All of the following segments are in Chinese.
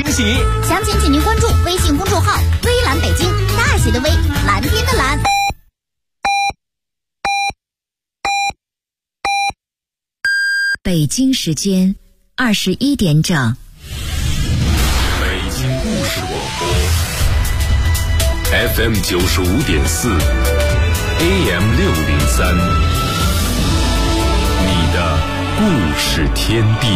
喜。 详情请您关注微信公众号“微蓝北京”，大写的微，蓝天的蓝。 北京时间21点整。 北京故事广播 FM 95.4 AM 603，你的故事天地。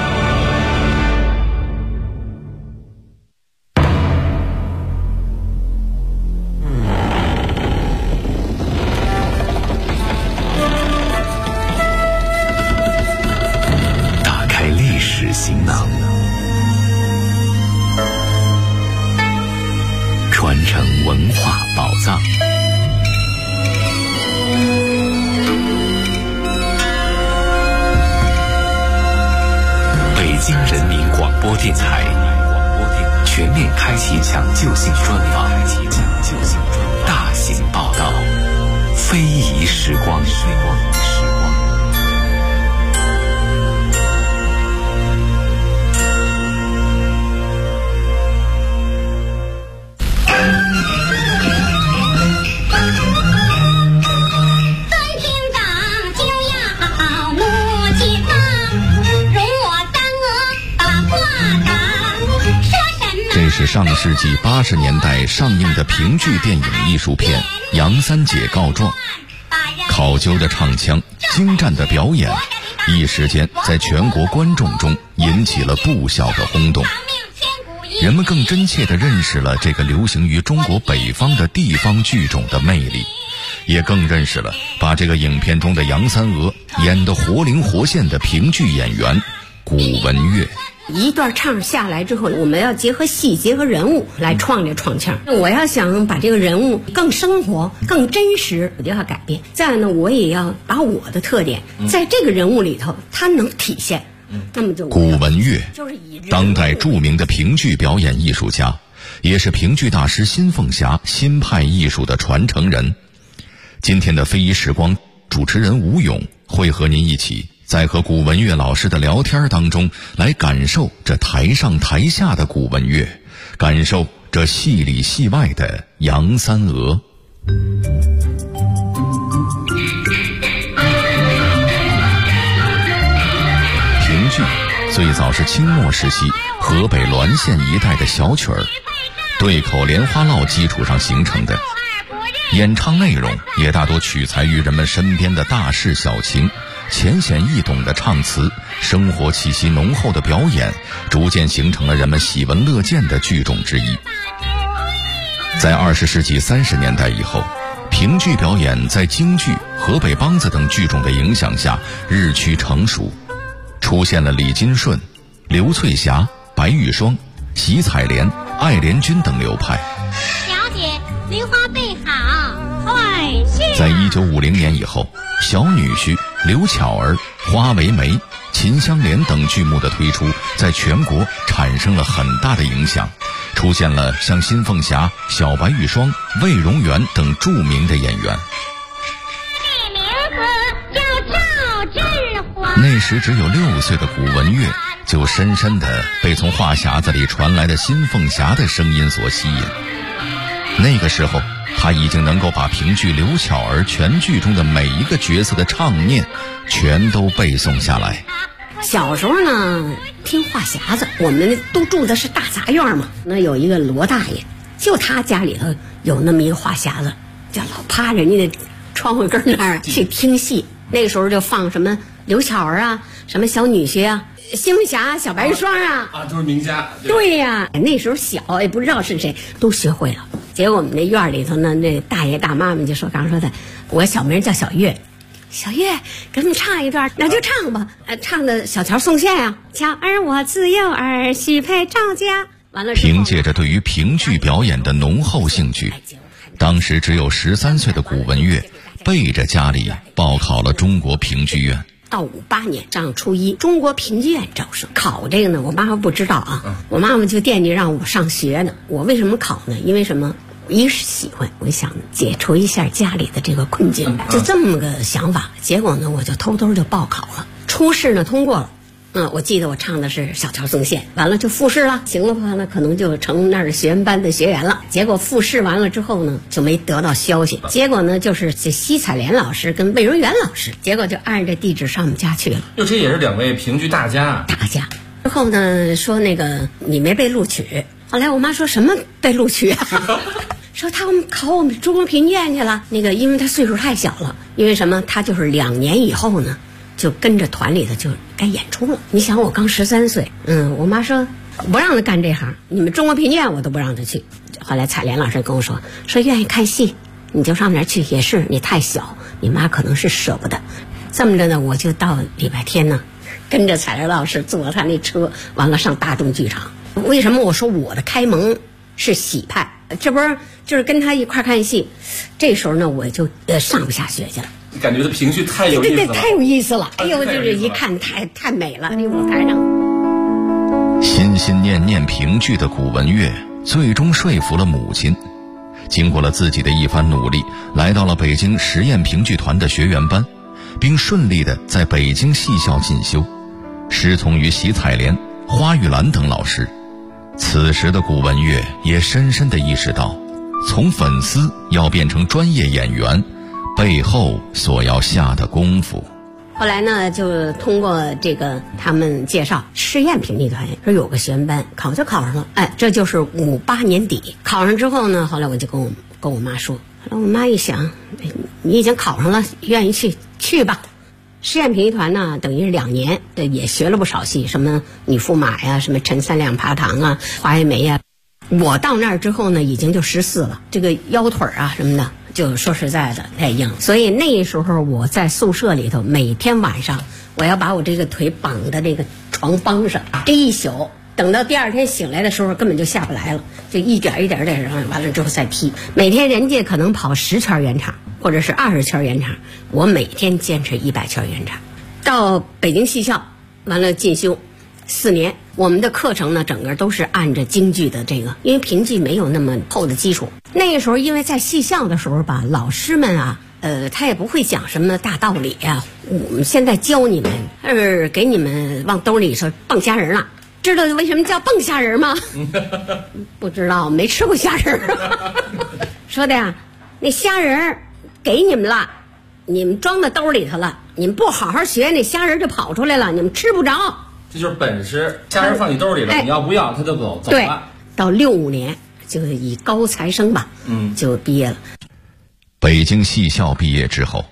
行囊，传承文化宝藏。北京人民广播电台全面开启抢救性专访，大型报道，非遗时光。这是上世纪80年代上映的评剧电影艺术片《杨三姐告状》，考究的唱腔，精湛的表演，一时间在全国观众中引起了不小的轰动。人们更真切地认识了这个流行于中国北方的地方剧种的魅力，也更认识了把这个影片中的杨三娥演得活灵活现的评剧演员古文月。 一段唱下来之后，我们要结合戏结合人物来创这创腔。我要想把这个人物更生活更真实，我就要改变。再呢，我也要把我的特点在这个人物里头它能体现。那么就古文月，当代著名的评剧表演艺术家，也是评剧大师新凤霞新派艺术的传承人。今天的非遗时光，主持人吴勇会和您一起在和古文月老师的聊天当中，来感受这台上台下的古文月，感受这戏里戏外的杨三娥。评剧最早是清末时期河北滦县一带的小曲儿，对口莲花落基础上形成的，演唱内容也大多取材于人们身边的大事小情，浅显易懂的唱词，生活气息浓厚的表演，逐渐形成了人们喜闻乐见的剧种之一。在20世纪30年代以后，评剧表演在京剧、河北梆子等剧种的影响下日趋成熟，出现了李金顺、刘翠霞、白玉霜、席彩莲、艾莲君等流派。 小姐，梨花备好，快去。 在1950年以后，小女婿、刘巧儿、花为媒、秦香莲等剧目的推出，在全国产生了很大的影响，出现了像新凤霞、小白玉霜、魏荣元等著名的演员。 这名字叫赵振华。 那时只有6岁的古文月，就深深地被从话匣子里传来的新凤霞的声音所吸引。那个时候，他已经能够把评剧刘巧儿全剧中的每一个角色的唱念全都背诵下来。 小时候呢，听话匣子，我们都住的是大杂院嘛。那有一个罗大爷，就他家里头有那么一个话匣子，就老趴人家的窗户根那儿去听戏。那个时候就放什么刘巧儿啊，什么小女婿啊，新凤霞、小白玉霜啊， 都是名家。 对呀，那时候小也不知道是谁，都学会了。结果我们那院里头呢，那大爷大妈们就说，刚说的，我小名叫小月。小月，给我们唱一段，那就唱吧。唱的小桥送线啊，巧儿我自幼儿许配赵家。完了， 凭借着对于评剧表演的浓厚兴趣，当时只有13岁的古文月背着家里报考了中国评剧院。 到58年上初一，中国评剧院招生考这个呢，我妈妈不知道啊，我妈妈就惦记让我上学呢。我为什么考呢？因为什么？一是喜欢，我想解除一下家里的这个困境，就这么个想法。结果呢，我就偷偷就报考了，初试呢通过了， 我记得我唱的是小桥纵线，完了就复试了，行了的话呢，可能就成那儿学员班的学员了。结果复试完了之后呢，就没得到消息。结果呢，就是这西彩莲老师跟魏荣元老师，结果就按着地址上我们家去了。 这也是2位评剧大家。 之后呢，说那个你没被录取。后来我妈说什么被录取啊？说他们考我们中国评剧院去了。那个因为他岁数太小了，因为什么？他就是2年以后呢，就跟着团里头就该演出了。你想我刚13岁，我妈说不让他干这行，你们中国评剧院我都不让他去。后来彩莲老师跟我说愿意看戏你就上那儿去，也是你太小，你妈可能是舍不得。这么着呢，我就到礼拜天呢，跟着彩莲老师坐他那车，完了上大众剧场。为什么我说我的开蒙是喜派？这不是就是跟他一块看戏，这时候呢我就上不下学去了。 感觉这评剧太有意思了， 太有意思了！哎呦，就是一看太美了，那舞台上。 心心念念评剧的古文月，最终说服了母亲。经过了自己的一番努力，来到了北京实验评剧团的学员班，并顺利地在北京戏校进修，师从于席彩莲、花玉兰等老师。此时的古文月也深深地意识到，从粉丝要变成专业演员，背后所要下的功夫。 后来呢，就通过这个他们介绍，实验评剧团说有个学员班，考上了。这就是58年底考上之后呢，后来我就跟我妈说，后来我妈一想，你已经考上了，愿意去吧。实验评剧团呢，等于是2年，也学了不少戏，什么女驸马呀，什么陈三两爬堂啊，花月梅呀。我到那儿之后呢，已经就14了，这个腰腿啊什么的，就说实在的太硬，所以那时候我在宿舍里头，每天晚上我要把我这个腿绑在这个床帮上，这一宿，等到第二天醒来的时候根本就下不来了，就一点一点的上，完了之后再踢。每天人家可能跑10圈圆场或者是20圈圆场，我每天坚持100圈圆场。到北京戏校完了进修4年，我们的课程呢整个都是按着京剧的这个，因为评剧没有那么厚的基础。那个时候因为在戏校的时候吧，老师们啊他也不会讲什么大道理啊，我们现在教你们给你们往兜里说蹦虾仁了。知道为什么叫蹦虾仁吗？不知道，没吃过虾仁。说的呀，那虾仁给你们了，你们装到兜里头了，你们不好好学，那虾仁就跑出来了，你们吃不着。 这就是本事，虾仁放你兜里了，你要不要他就走了。 对，到65年就以高材生吧，就毕业了。 北京戏校毕业之后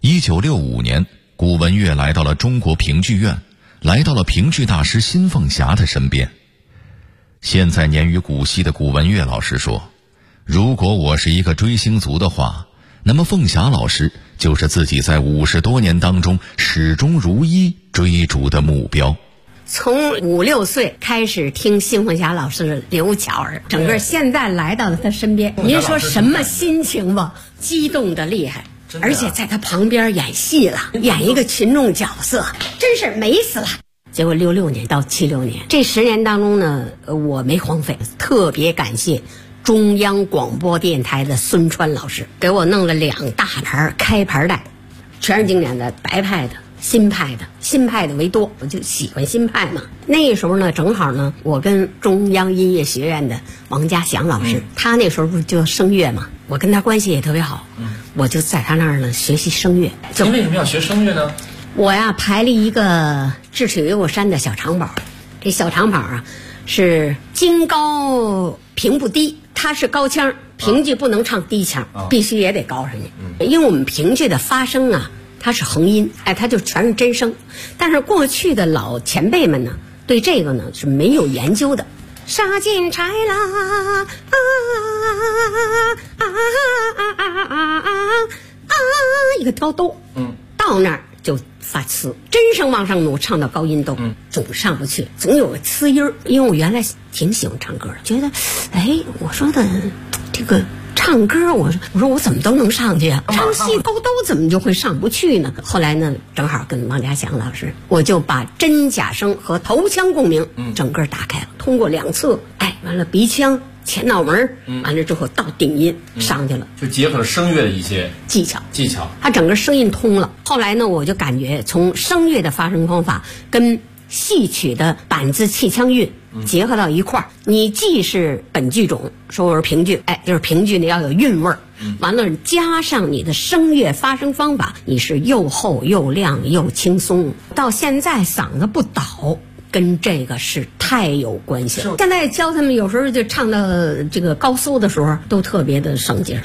，1965年，古文月来到了中国评剧院，来到了评剧大师辛凤霞的身边。现在年逾古稀的古文月老师说，如果我是一个追星族的话，那么凤霞老师就是自己在50多年当中始终如一追逐的目标。 从5、6岁开始听辛凤霞老师的刘巧儿，整个现在来到了他身边，您说什么心情吧？激动的厉害，而且在他旁边演戏了，演一个群众角色，真是美死了。结果66年到76年这10年当中呢，我没荒废，特别感谢中央广播电台的孙川老师，给我弄了2大盘开盘带，全是经典的，白派的新派的为多，我就喜欢新派嘛。那时候呢，正好呢，我跟中央音乐学院的王家祥老师，他那时候不就声乐嘛，我跟他关系也特别好，我就在他那儿呢学习声乐。 您为什么要学声乐呢？ 我呀排了一个智齿越过山的小长宝，这小长宝啊是京高平不低，它是高腔，评剧不能唱低腔，必须也得高上去，因为我们评剧的发声啊它是横音，它就全是真声。但是过去的老前辈们呢，对这个呢是没有研究的。杀进柴啦，一个高兜，到那儿就发呲，真声往上努，唱到高音都总上不去，总有个呲音儿。因为我原来挺喜欢唱歌的，觉得我说的这个唱歌，我说我怎么都能上去啊，唱戏高兜怎么就会上不去呢？后来呢，正好跟王家祥老师，我就把真假声和头腔共鸣整个打开了，通过2侧，完了鼻腔前脑门，完了之后到顶音上去了， 就结合了声乐的一些技巧，它整个声音通了。后来呢，我就感觉从声乐的发声方法跟戏曲的板子气腔韵结合到一块儿，你既是本剧种，说我是评剧，就是评剧呢要有韵味儿，完了加上你的声乐发声方法，你是又厚又亮又轻松，到现在嗓子不倒。跟这个是太有关系了。现在教他们有时候就唱到这个高搜的时候，都特别的省劲。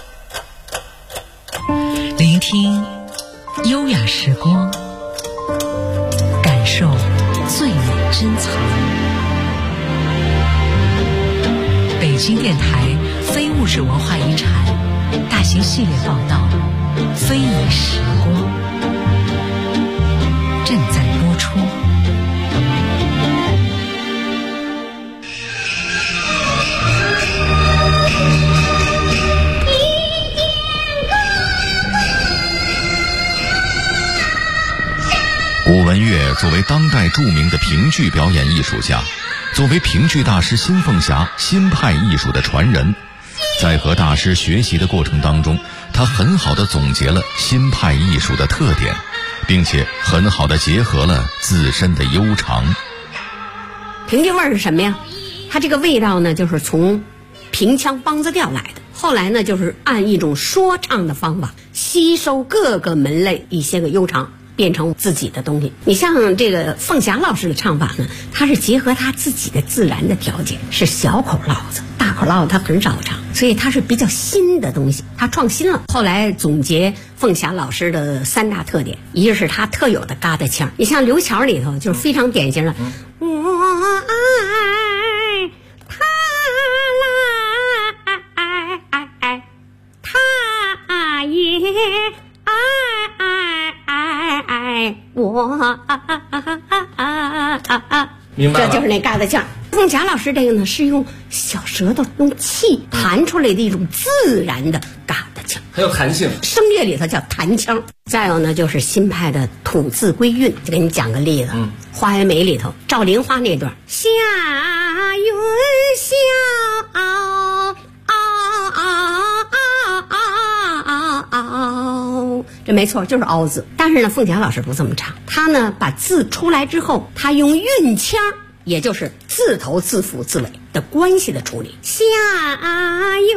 聆听优雅时光，感受最美珍藏。北京电台非物质文化遗产大型系列报道《非遗时光》正在播出。 古文乐作为当代著名的评剧表演艺术家，作为评剧大师辛凤霞新派艺术的传人，在和大师学习的过程当中，他很好地总结了新派艺术的特点，并且很好地结合了自身的悠长。 评剧味儿是什么呀？它这个味道呢，就是从平腔梆子调来的。后来呢，就是按一种说唱的方法，吸收各个门类一些个悠长，变成自己的东西。你像这个凤霞老师的唱法呢，他是结合他自己的自然的条件，是小口烙子，大口烙子他很少唱，所以他是比较新的东西，他创新了。后来总结凤霞老师的3大特点，一个是他特有的嘎达腔，你像刘巧里头就是非常典型的，我爱他来，他也爱我， 明白了， 这就是那嘎达腔。凤霞老师这个呢，是用小舌头用气弹出来的一种自然的嘎达腔， 还有弹性， 声乐里头叫弹腔。再有呢，就是新派的吐字归韵，就给你讲个例子。花园美里头赵玲花那段，夏云霄这没错，就是凹字。但是呢，凤霞老师不这么唱，他呢把字出来之后，他用韵腔，也就是字头、字腹、字尾的关系的处理。夏云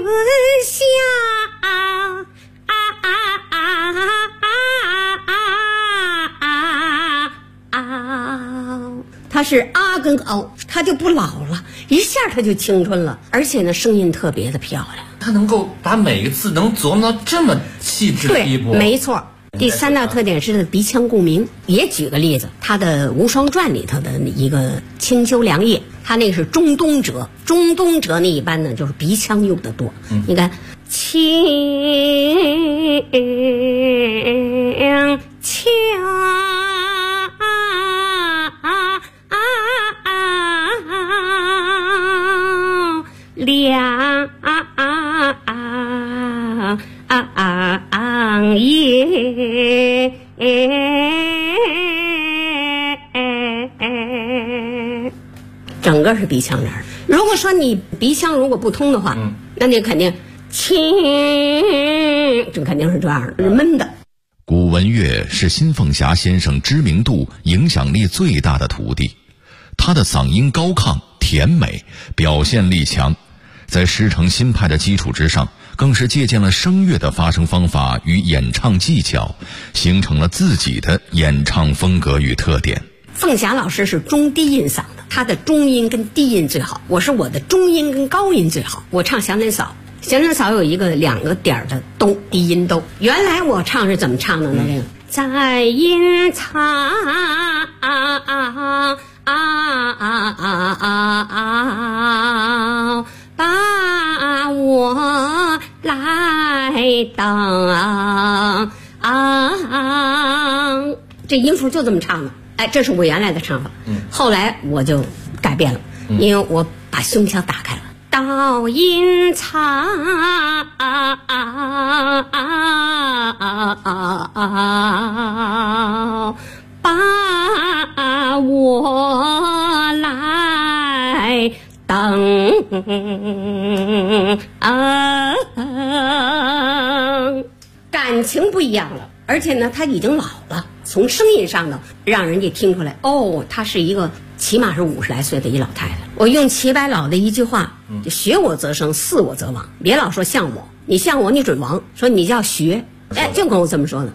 霄它是啊跟凹，它就不老了，一下它就青春了，而且呢声音特别的漂亮。 他能够把每个字能琢磨到这么细致的地步。 对，没错。第3大特点是鼻腔共鸣。也举个例子，他的《无双传》里头的一个清秋凉夜，他那个是中东折，中东折呢一般呢就是鼻腔用的多。你看，清秋凉夜，整个是鼻腔人。如果说你鼻腔如果不通的话，那你肯定这肯定是这样的，是闷的。 古文乐是辛凤霞先生知名度、影响力最大的徒弟，他的嗓音高亢、甜美，表现力强，在师承新派的基础之上，更是借鉴了声乐的发声方法与演唱技巧，形成了自己的演唱风格与特点。 凤霞老师是中低音嗓的，她的中音跟低音最好，我的中音跟高音最好。我唱祥林嫂，祥林嫂有2个点的兜，低音兜。原来我唱是怎么唱的呢？这个在阴藏把我来当这音符就这么唱的。这是我原来的唱法。后来我就改变了，因为我把胸腔打开了。到阴藏把我来当感情不一样了，而且呢他已经老了， 从声音上呢，让人家听出来，哦，她是一个起码是50来岁的一老太太。我用齐白老的一句话，就学我则生，似我则亡。别老说像我，你像我你准亡。说你叫学，哎，就跟我这么说的。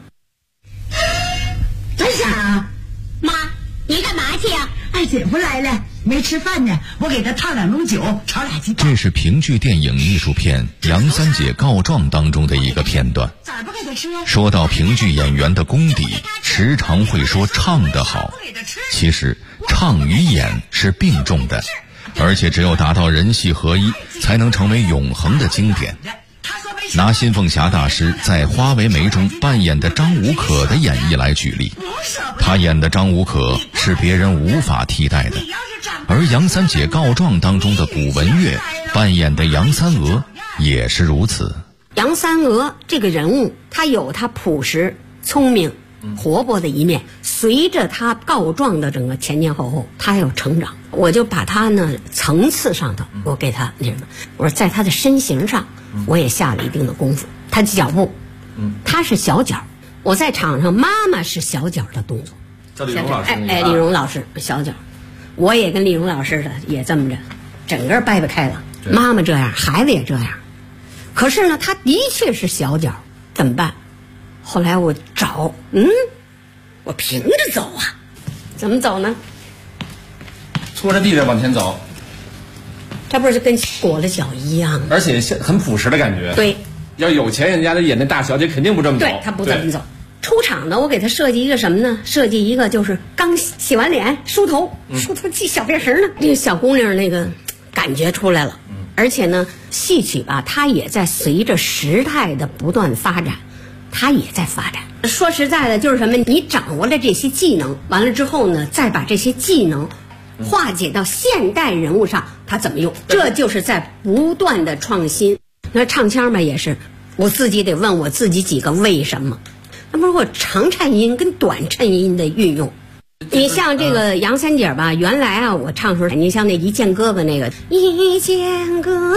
干啥？ 妈，你干嘛去呀？ 二姐夫来了，没吃饭呢，我给他烫2盅酒，炒俩鸡蛋。 这是评剧电影艺术片《杨三姐告状》当中的一个片段。 咋不给他吃？ 说到评剧演员的功底，时常会说唱得好。其实唱与演是并重的，而且只有达到人戏合一，才能成为永恒的经典。拿新凤霞大师在《花为媒》中扮演的张无可的演绎来举例，他演的张无可是别人无法替代的，而《杨三姐告状》当中的古文月扮演的杨三娥也是如此。 杨三娥这个人物，她有她朴实、聪明、活泼的一面，随着她告状的整个前前后后，她有成长。我就把她呢层次上头，我给她那什么，我说在她的身形上，我也下了一定的功夫。她的脚步，她是小脚，我在场上妈妈是小脚的动作。 叫李荣老师， 哎，李荣老师小脚，我也跟李荣老师的也这么着，整个掰开了。妈妈这样，孩子也这样。可是呢，他的确是小脚，怎么办？后来我找，我平着走啊，怎么走呢？ 搓着地着往前走， 这不是跟裹了脚一样吗？ 而且很朴实的感觉。 对， 要有钱人家的演那大小姐肯定不这么走。 对，他不这么走。出场呢，我给他设计一个什么呢？设计一个就是刚洗完脸梳头，梳头系小辫绳呢，这个小姑娘那个感觉出来了。而且呢，戏曲吧，它也在随着时代的不断发展，它也在发展。说实在的，就是什么？你掌握了这些技能，完了之后呢，再把这些技能化解到现代人物上，它怎么用？这就是在不断的创新。那唱腔吧，也是我自己得问我自己几个为什么。那不是我长颤音跟短颤音的运用。你像这个杨三姐吧，原来啊，我唱时候，你像那一见哥哥那个一见哥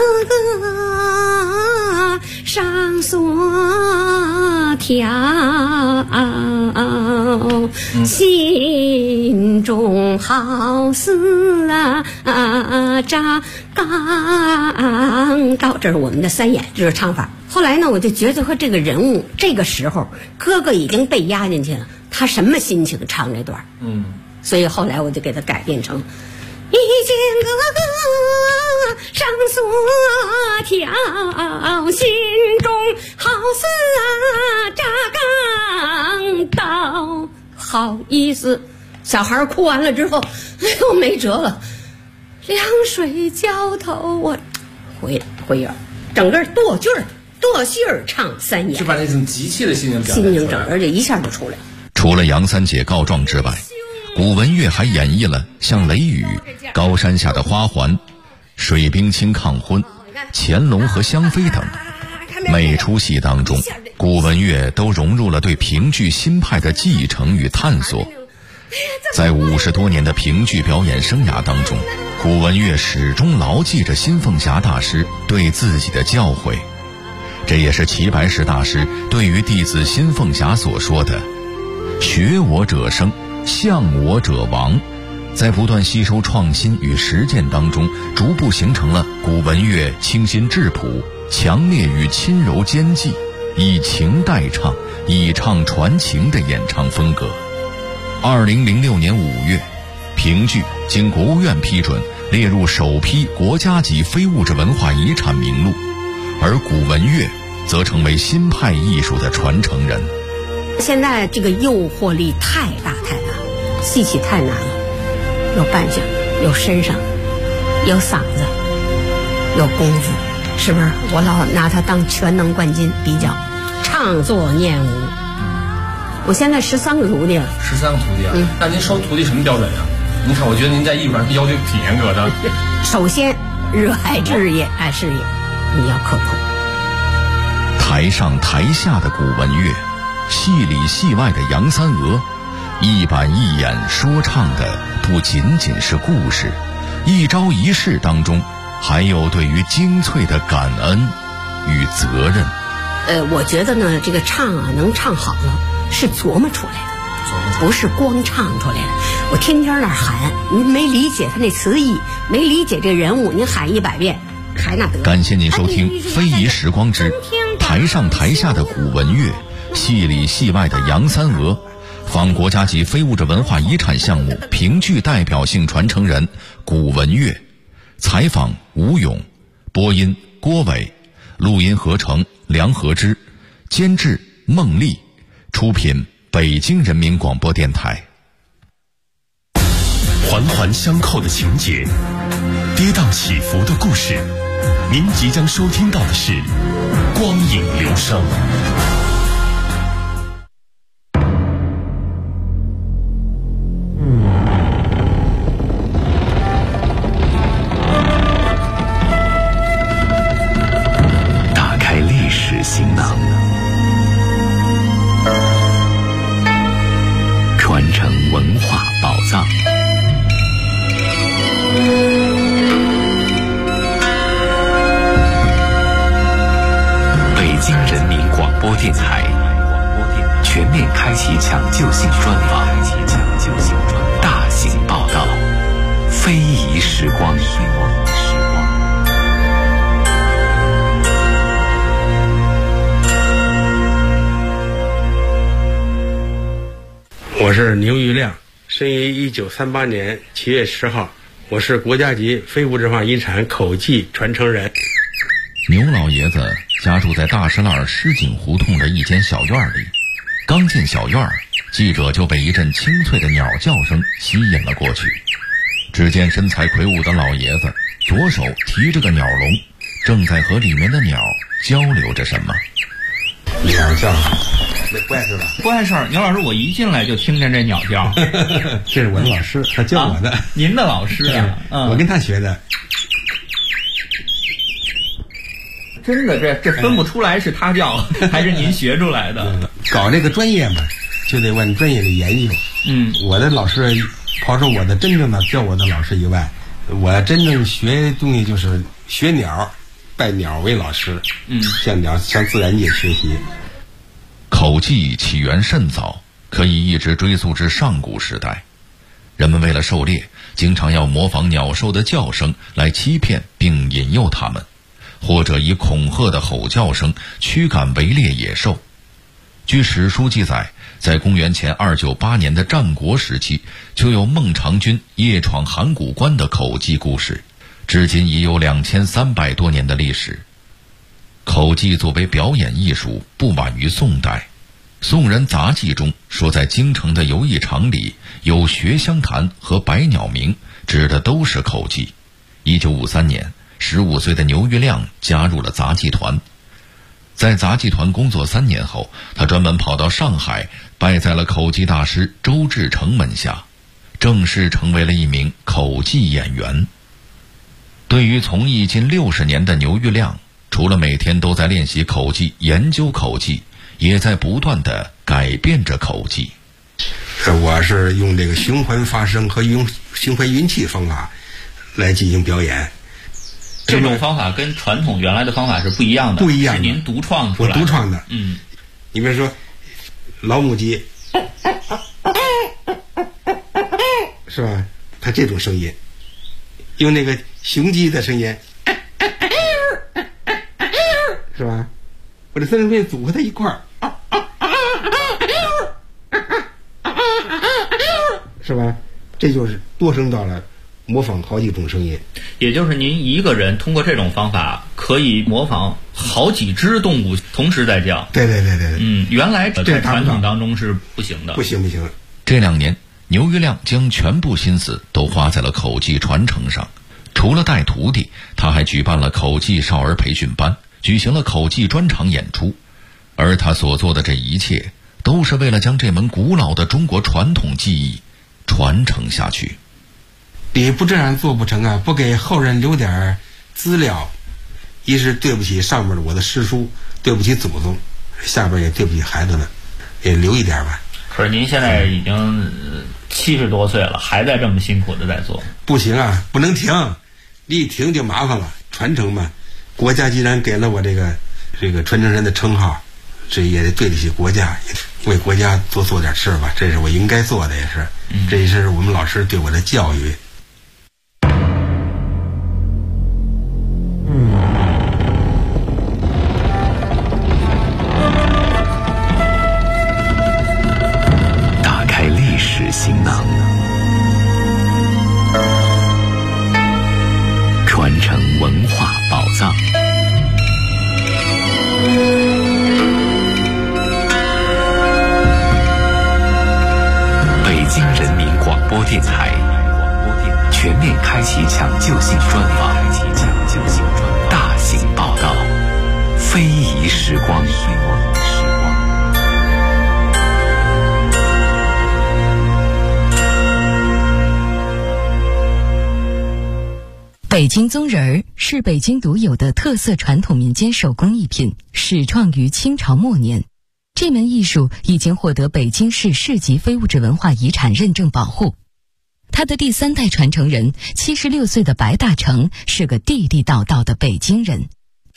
哥上锁条，心中好似扎钢刀，这是我们的三眼，这是唱法。后来呢，我就觉得和这个人物，这个时候哥哥已经被压进去了。他什么心情唱这段？所以后来我就给他改变成一见哥哥上锁条，心中好似扎钢刀。好意思，小孩哭完了之后，哎呦没辙了，凉水浇头，我回音儿，整个剁劲儿唱三眼， 就把那种急切的心情表现心情整个就一下就出来了。 除了杨三姐告状之外，古文月还演绎了像《雷雨》《高山下的花环》《水冰清抗婚》《乾隆和香妃》等。每出戏当中，古文月都融入了对评剧新派的继承与探索。在50多年的评剧表演生涯当中，古文月始终牢记着新凤霞大师对自己的教诲，这也是齐白石大师对于弟子新凤霞所说的学我者生，向我者亡。在不断吸收创新与实践当中，逐步形成了古文月清新质朴、强烈与轻柔兼济，以情代唱，以唱传情的演唱风格。2006年5月，评剧经国务院批准列入首批国家级非物质文化遗产名录，而古文月则成为新派艺术的传承人。 现在这个诱惑力太大，戏曲太难了，有扮相，有身上，有嗓子，有功夫，是不是？我老拿它当全能冠军比较，唱作念武。我现在13个徒弟了。 13个徒弟啊？那您收徒弟什么标准呀？您看，我觉得您在艺术上要求挺严格的。 首先，热爱事业，爱事业，你要刻苦。 台上台下的古文月，戏里戏外的杨三娥，一板一眼说唱的不仅仅是故事，一招一式当中还有对于精粹的感恩与责任。 我觉得呢，这个唱啊，能唱好了是琢磨出来的。 不是光唱出来的。我天天那儿喊，您没理解他那词意，没理解这人物，您喊100遍，还那得。 感谢您收听《非遗时光之台上台下的古文乐，戏里戏外的杨三娥》，访国家级非物质文化遗产项目评剧代表性传承人古文乐，采访吴勇，播音郭伟，录音合成梁和之，监制孟丽，出品北京人民广播电台。 环环相扣的情节，跌宕起伏的故事，您即将收听到的是光影流声。打开历史行囊，传承文化宝藏。北京人民广播电台全面开启抢救性专访，大型报道，非遗时光。 我是牛玉亮，生于1938年7月10号，我是国家级非物质文化遗产口技传承人。 牛老爷子家住在大石栏石井胡同的一间小院里，刚进小院，记者就被一阵清脆的鸟叫声吸引了过去。只见身材魁梧的老爷子左手提着个鸟笼，正在和里面的鸟交流着什么。 鸟叫，那不碍事吧？ 不碍事儿，牛老师，我一进来就听见这鸟叫。 这是我的老师，他教我的。 您的老师啊？ 我跟他学的。 真的，这分不出来是他教还是您学出来的。 搞这个专业嘛，就得往专业的研究。我的老师，抛出我的真正的教我的老师以外，我真正学东西就是学鸟，拜鸟为老师。向自然界学习。 口技起源甚早，可以一直追溯至上古时代。人们为了狩猎，经常要模仿鸟兽的叫声来欺骗并引诱它们，或者以恐吓的吼叫声驱赶围猎野兽。据史书记载，在公元前298年的战国时期，就有孟尝君夜闯函谷关的口技故事，至今已有2300多年的历史。口技作为表演艺术，不晚于宋代。宋人杂记中说，在京城的游艺场里有学香坛和百鸟鸣，指的都是口技。1953年，15岁的牛玉亮加入了杂技团。在杂技团工作3年后，他专门跑到上海，拜在了口技大师周志成门下，正式成为了一名口技演员。对于从艺近60年的牛玉亮，除了每天都在练习口技、研究口技，也在不断地改变着口技。 我是用这个循环发声和用循环运气方法来进行表演。 这种方法跟传统原来的方法是不一样的， 不一样的， 是您独创出来的。 我独创的。你比如说老母鸡，是吧？它这种声音，用那个雄鸡的声音，是吧？我这3种声音组合在一块儿，是吧？这就是多声道了，模仿好几种声音。 也就是您一个人通过这种方法可以模仿好几只动物同时在叫。 对。 原来在传统当中是不行的。 不行。 这2年，牛玉亮将全部心思都花在了口技传承上。除了带徒弟，他还举办了口技少儿培训班，举行了口技专场演出。而他所做的这一切，都是为了将这门古老的中国传统技艺传承下去。 你不这样做不成啊！不给后人留点资料，一是对不起上面的我的师叔，对不起祖宗，下边也对不起孩子们，也留一点吧。 可是您现在已经70多岁了，还在这么辛苦的在做。 不行啊，不能停，你一停就麻烦了。传承嘛，国家既然给了我这个传承人的称号， 这也得对得起国家，为国家多做点事吧，这是我应该做的，也是，这也是我们老师对我的教育。 打开历史行囊，传承文化宝藏。北京人民广播电台全面开启抢救性专访，大型报道，非遗时光。 北京宗人儿是北京独有的特色传统民间手工艺品，始创于清朝末年。这门艺术已经获得北京市市级非物质文化遗产认证保护。他的第3代传承人76岁的白大成是个地地道道的北京人。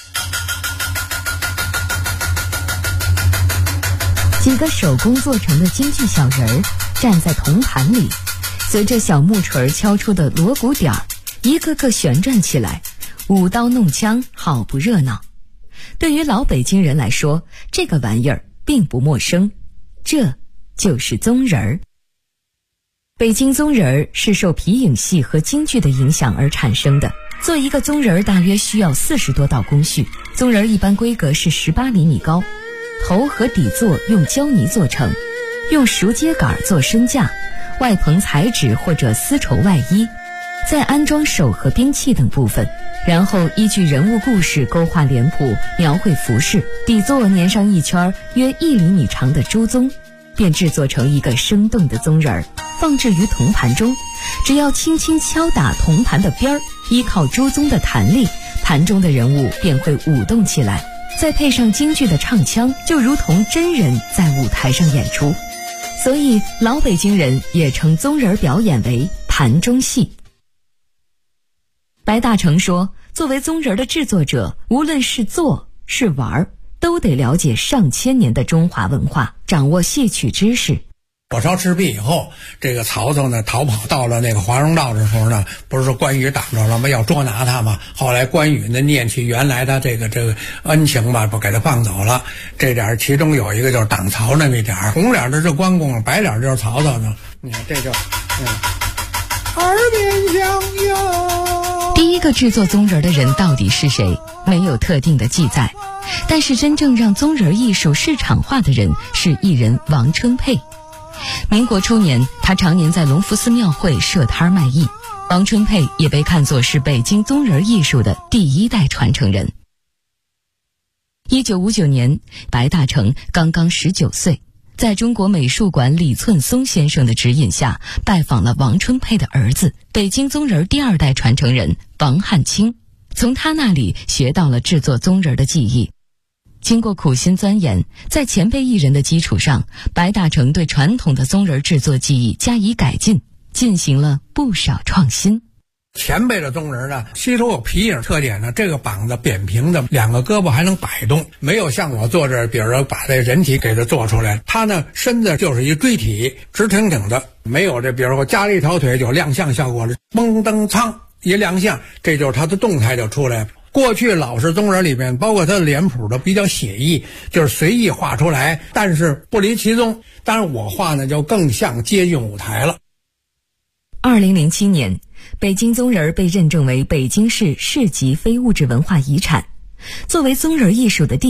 几个手工做成的京剧小人儿站在铜盘里，随着小木锤敲出的锣鼓点儿，一个个旋转起来，舞刀弄枪，好不热闹。对于老北京人来说，这个玩意儿并不陌生，这就是宗人儿。北京宗人儿是受皮影戏和京剧的影响而产生的。做一个宗人儿大约需要40多道工序，宗人儿一般规格是18厘米高，头和底座用胶泥做成，用熟秸秆做身架，外棚彩纸或者丝绸外衣，再安装手和兵器等部分，然后依据人物故事勾画脸谱，描绘服饰，底座粘上一圈约1厘米长的朱宗，便制作成一个生动的宗人儿，放置于铜盘中。只要轻轻敲打铜盘的边儿，依靠朱宗的弹力，盘中的人物便会舞动起来，再配上京剧的唱腔，就如同真人在舞台上演出。所以老北京人也称宗人表演为盘中戏。白大成说，作为宗人的制作者，无论是做是玩，都得了解上千年的中华文化，掌握戏曲知识。 火烧赤壁以后，这个曹操呢逃跑到了那个华容道的时候呢，不是说关羽挡着了吗？要捉拿他嘛。后来关羽呢念起原来的这个恩情吧，不给他放走了。这点其中有一个就是挡曹那么一点，红脸的是关公，白脸就是曹操呢。你看这就耳边相拥。 第一个制作宗人的人到底是谁？没有特定的记载。但是真正让宗人艺术市场化的人是艺人王春佩。民国初年，他常年在隆福寺庙会设摊卖艺。王春佩也被看作是北京宗人艺术的第1代传承人。1959年，白大成刚刚19岁，在中国美术馆李寸松先生的指引下，拜访了王春佩的儿子，北京宗人第2代传承人王汉卿，从他那里学到了制作宗人的技艺。经过苦心钻研，在前辈艺人的基础上，白大成对传统的宗人制作技艺加以改进，进行了不少创新。 前辈的宗人呢，吸收有皮影特点呢，这个膀子扁平的，2个胳膊还能摆动，没有像我做这，比如说把这人体给它做出来，他呢身子就是一锥体，直挺挺的，没有这，比如说加了一条腿就亮相效果了，嘣噔噌一亮相，这就是他的动态就出来了。过去老式宗人里面，包括他的脸谱的比较写意，就是随意画出来，但是不离其宗。当然我画呢就更像接近舞台了。 2007年，北京宗人被认证为北京市市级非物质文化遗产。作为宗人艺术的